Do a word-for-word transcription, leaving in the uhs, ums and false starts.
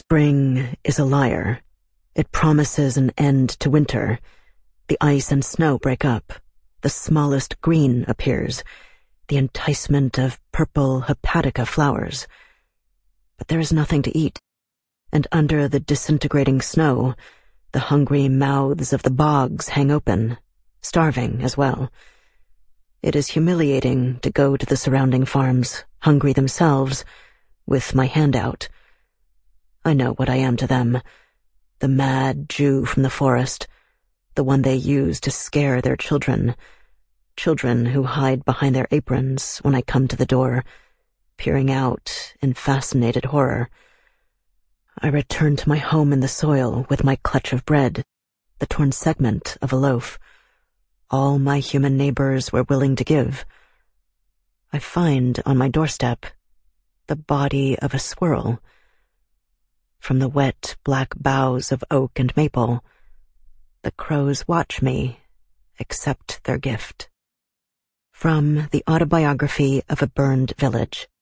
Spring is a liar. It promises an end to winter. The ice and snow break up. The smallest green appears. The enticement of purple hepatica flowers. But there is nothing to eat. And under the disintegrating snow, the hungry mouths of the bogs hang open, starving as well. It is humiliating to go to the surrounding farms, hungry themselves, with my hand out. I know what I am to them, the mad Jew from the forest, the one they use to scare their children, children who hide behind their aprons when I come to the door, peering out in fascinated horror. I return to my home in the soil with my clutch of bread, the torn segment of a loaf. All my human neighbors were willing to give. I find on my doorstep the body of a squirrel. From the wet black boughs of oak and maple, the crows watch me, accept their gift. From the Autobiography of a Burned Village.